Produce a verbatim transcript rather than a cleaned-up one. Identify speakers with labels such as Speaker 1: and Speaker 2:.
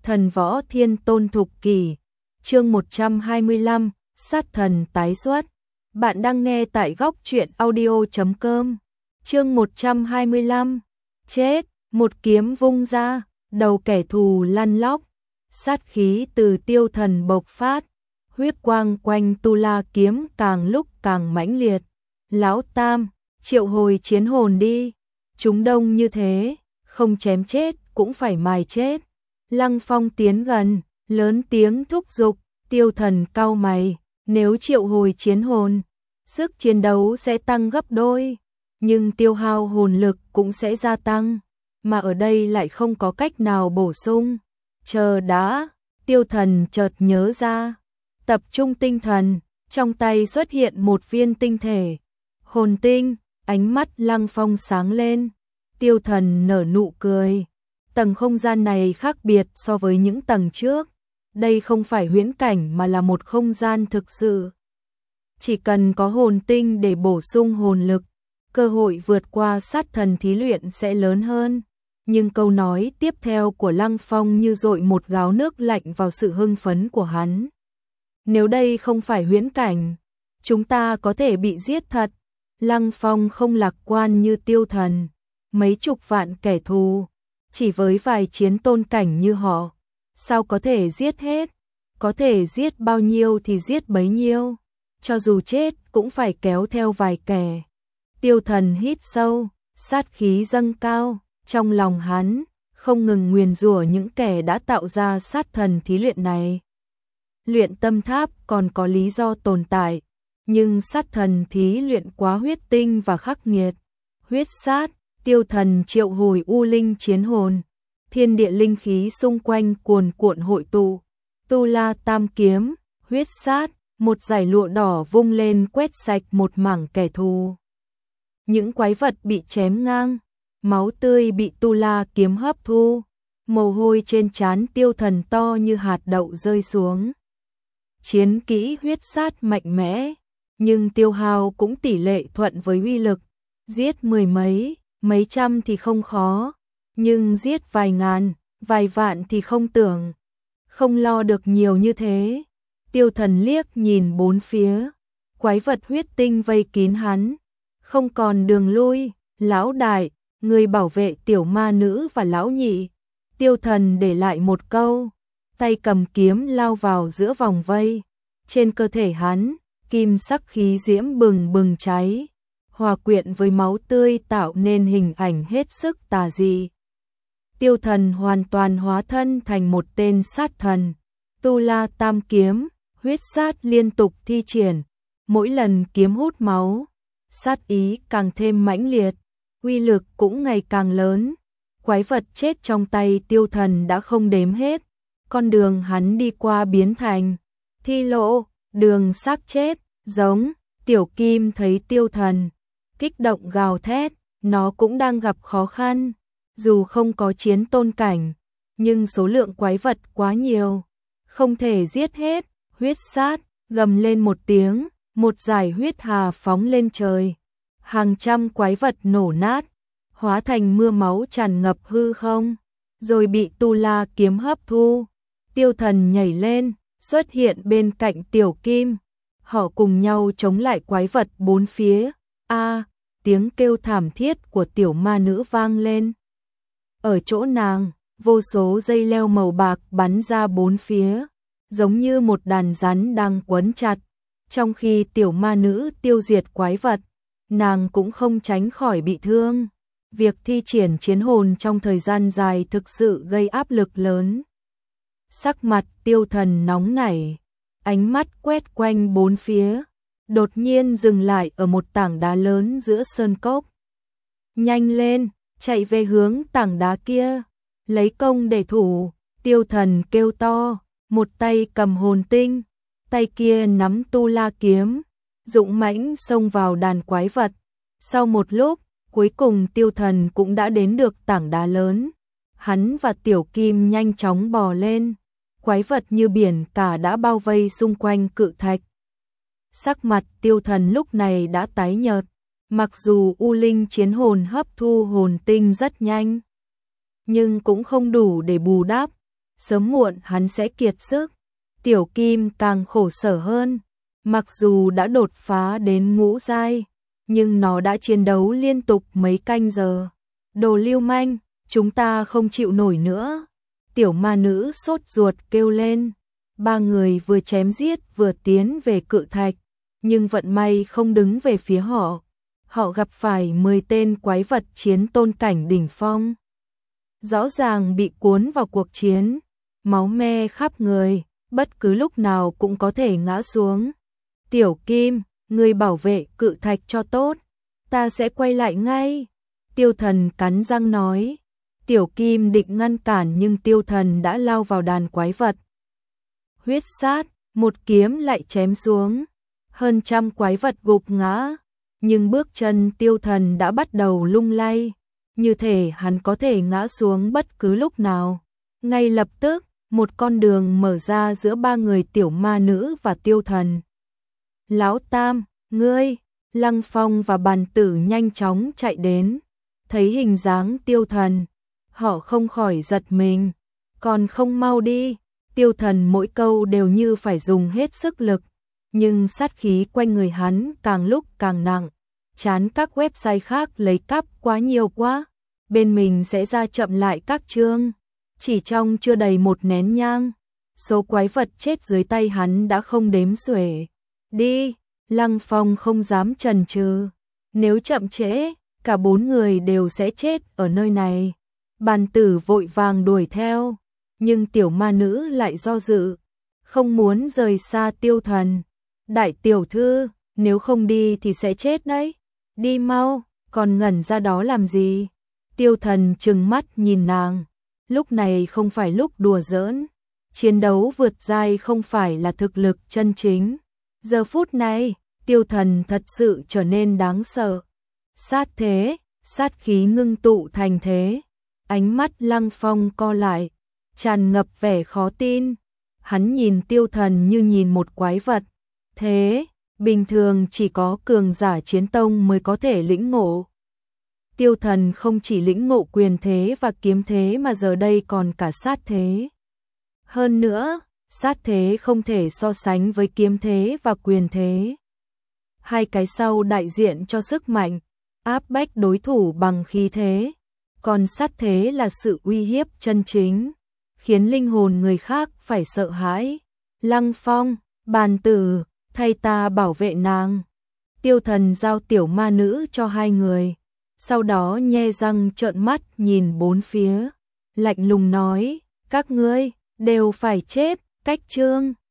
Speaker 1: Thần võ thiên tôn thục kỷ, chương một trăm hai mươi lăm, sát thần tái xuất. Bạn đang nghe tại góc truyện audio chấm com. Chương một trăm hai mươi lăm, chết, một kiếm vung ra, đầu kẻ thù lăn lóc, sát khí từ tiêu thần bộc phát, huyết quang quanh tu la kiếm càng lúc càng mãnh liệt. Lão Tam, triệu hồi chiến hồn đi, chúng đông như thế, không chém chết cũng phải mài chết. Lăng Phong tiến gần, lớn tiếng thúc giục, tiêu thần cau mày, nếu triệu hồi chiến hồn, sức chiến đấu sẽ tăng gấp đôi, nhưng tiêu hao hồn lực cũng sẽ gia tăng, mà ở đây lại không có cách nào bổ sung. Chờ đã, tiêu thần chợt nhớ ra, tập trung tinh thần, trong tay xuất hiện một viên tinh thể, hồn tinh, ánh mắt Lăng Phong sáng lên, tiêu thần nở nụ cười. Tầng không gian này khác biệt so với những tầng trước, đây không phải huyễn cảnh mà là một không gian thực sự. Chỉ cần có hồn tinh để bổ sung hồn lực, cơ hội vượt qua sát thần thí luyện sẽ lớn hơn. Nhưng câu nói tiếp theo của Lăng Phong như dội một gáo nước lạnh vào sự hưng phấn của hắn. Nếu đây không phải huyễn cảnh, chúng ta có thể bị giết thật. Lăng Phong không lạc quan như tiêu thần, mấy chục vạn kẻ thù. Chỉ với vài chiến tôn cảnh như họ, sao có thể giết hết, có thể giết bao nhiêu thì giết bấy nhiêu, cho dù chết cũng phải kéo theo vài kẻ. Tiêu thần hít sâu, sát khí dâng cao, trong lòng hắn, không ngừng nguyền rủa những kẻ đã tạo ra sát thần thí luyện này. Luyện tâm tháp còn có lý do tồn tại, nhưng sát thần thí luyện quá huyết tinh và khắc nghiệt, huyết sát. Tiêu thần triệu hồi u linh chiến hồn, thiên địa linh khí xung quanh cuồn cuộn hội tụ, tu la tam kiếm, huyết sát, một dải lụa đỏ vung lên quét sạch một mảng kẻ thù. Những quái vật bị chém ngang, máu tươi bị tu la kiếm hấp thu, mồ hôi trên trán tiêu thần to như hạt đậu rơi xuống. Chiến kỹ huyết sát mạnh mẽ, nhưng tiêu hao cũng tỷ lệ thuận với uy lực, giết mười mấy, mấy trăm thì không khó, nhưng giết vài ngàn, vài vạn thì không tưởng, không lo được nhiều như thế. Tiêu thần liếc nhìn bốn phía, quái vật huyết tinh vây kín hắn, không còn đường lui. Lão đại, người bảo vệ tiểu ma nữ và lão nhị. Tiêu thần để lại một câu, tay cầm kiếm lao vào giữa vòng vây. Trên cơ thể hắn, kim sắc khí diễm bừng bừng cháy, hòa quyện với máu tươi tạo nên hình ảnh hết sức tà dị. Tiêu thần hoàn toàn hóa thân thành một tên sát thần, tu la tam kiếm, huyết sát liên tục thi triển, mỗi lần kiếm hút máu, sát ý càng thêm mãnh liệt, uy lực cũng ngày càng lớn. Quái vật chết trong tay tiêu thần đã không đếm hết, con đường hắn đi qua biến thành thi lộ, đường xác chết, giống. Tiểu Kim thấy tiêu thần kích động gào thét, nó cũng đang gặp khó khăn, dù không có chiến tôn cảnh, nhưng số lượng quái vật quá nhiều, không thể giết hết. Huyết sát, gầm lên một tiếng, một dải huyết hà phóng lên trời, hàng trăm quái vật nổ nát, hóa thành mưa máu tràn ngập hư không, rồi bị tu la kiếm hấp thu. Tiêu thần nhảy lên, xuất hiện bên cạnh Tiểu Kim, họ cùng nhau chống lại quái vật bốn phía. A, tiếng kêu thảm thiết của tiểu ma nữ vang lên. Ở chỗ nàng, vô số dây leo màu bạc bắn ra bốn phía, giống như một đàn rắn đang quấn chặt. Trong khi tiểu ma nữ tiêu diệt quái vật, nàng cũng không tránh khỏi bị thương. Việc thi triển chiến hồn trong thời gian dài thực sự gây áp lực lớn. Sắc mặt tiêu thần nóng nảy, ánh mắt quét quanh bốn phía, đột nhiên dừng lại ở một tảng đá lớn giữa sơn cốc. Nhanh lên, chạy về hướng tảng đá kia, lấy công để thủ. Tiêu thần kêu to, một tay cầm hồn tinh, tay kia nắm tu la kiếm, dũng mãnh xông vào đàn quái vật. Sau một lúc, cuối cùng tiêu thần cũng đã đến được tảng đá lớn. Hắn và Tiểu Kim nhanh chóng bò lên, quái vật như biển cả đã bao vây xung quanh cự thạch. Sắc mặt tiêu thần lúc này đã tái nhợt, mặc dù u linh chiến hồn hấp thu hồn tinh rất nhanh, nhưng cũng không đủ để bù đắp. sớm muộn hắn sẽ kiệt sức. Tiểu Kim càng khổ sở hơn, mặc dù đã đột phá đến ngũ giai, nhưng nó đã chiến đấu liên tục mấy canh giờ. Đồ lưu manh, chúng ta không chịu nổi nữa. Tiểu ma nữ sốt ruột kêu lên. Ba người vừa chém giết vừa tiến về cự thạch, nhưng vận may không đứng về phía họ. Họ gặp phải mười tên quái vật chiến tôn cảnh đỉnh phong. Rõ ràng bị cuốn vào cuộc chiến, máu me khắp người, bất cứ lúc nào cũng có thể ngã xuống. Tiểu Kim, người bảo vệ cự thạch cho tốt, ta sẽ quay lại ngay. Tiêu Thần cắn răng nói. Tiểu Kim định ngăn cản nhưng Tiêu Thần đã lao vào đàn quái vật. Huyết sát, một kiếm lại chém xuống. Hơn trăm quái vật gục ngã, nhưng bước chân Tiêu Thần đã bắt đầu lung lay, như thể hắn có thể ngã xuống bất cứ lúc nào. Ngay lập tức, một con đường mở ra giữa ba người tiểu ma nữ và Tiêu Thần. Lão Tam, ngươi, Lăng Phong và Bàn Tử nhanh chóng chạy đến, thấy hình dáng Tiêu Thần, họ không khỏi giật mình. Còn không mau đi. Tiêu Thần mỗi câu đều như phải dùng hết sức lực, nhưng sát khí quanh người hắn càng lúc càng nặng. Chán các website khác lấy cắp quá nhiều quá, bên mình sẽ ra chậm lại các chương. Chỉ trong chưa đầy một nén nhang, số quái vật chết dưới tay hắn đã không đếm xuể. Đi, Lăng Phong không dám chần chừ. Nếu chậm trễ, cả bốn người đều sẽ chết ở nơi này. Bàn Tử vội vàng đuổi theo, nhưng tiểu ma nữ lại do dự, không muốn rời xa Tiêu Thần. Đại tiểu thư, nếu không đi thì sẽ chết đấy. Đi mau, còn ngẩn ra đó làm gì? Tiêu Thần trừng mắt nhìn nàng. Lúc này không phải lúc đùa giỡn. Chiến đấu vượt giai không phải là thực lực chân chính. Giờ phút này, Tiêu Thần thật sự trở nên đáng sợ. Sát thế, sát khí ngưng tụ thành thế. Ánh mắt Lăng Phong co lại, tràn ngập vẻ khó tin. Hắn nhìn Tiêu Thần như nhìn một quái vật. Thế, bình thường chỉ có cường giả chiến tông mới có thể lĩnh ngộ. Tiêu Thần không chỉ lĩnh ngộ quyền thế và kiếm thế mà giờ đây còn cả sát thế. Hơn nữa, sát thế không thể so sánh với kiếm thế và quyền thế. Hai cái sau đại diện cho sức mạnh, áp bách đối thủ bằng khí thế. Còn sát thế là sự uy hiếp chân chính, khiến linh hồn người khác phải sợ hãi. Lăng Phong, Bàn Tử, thay ta bảo vệ nàng. Tiêu Thần giao tiểu ma nữ cho hai người, sau đó nhe răng trợn mắt nhìn bốn phía, lạnh lùng nói, các ngươi đều phải chết. Cách chương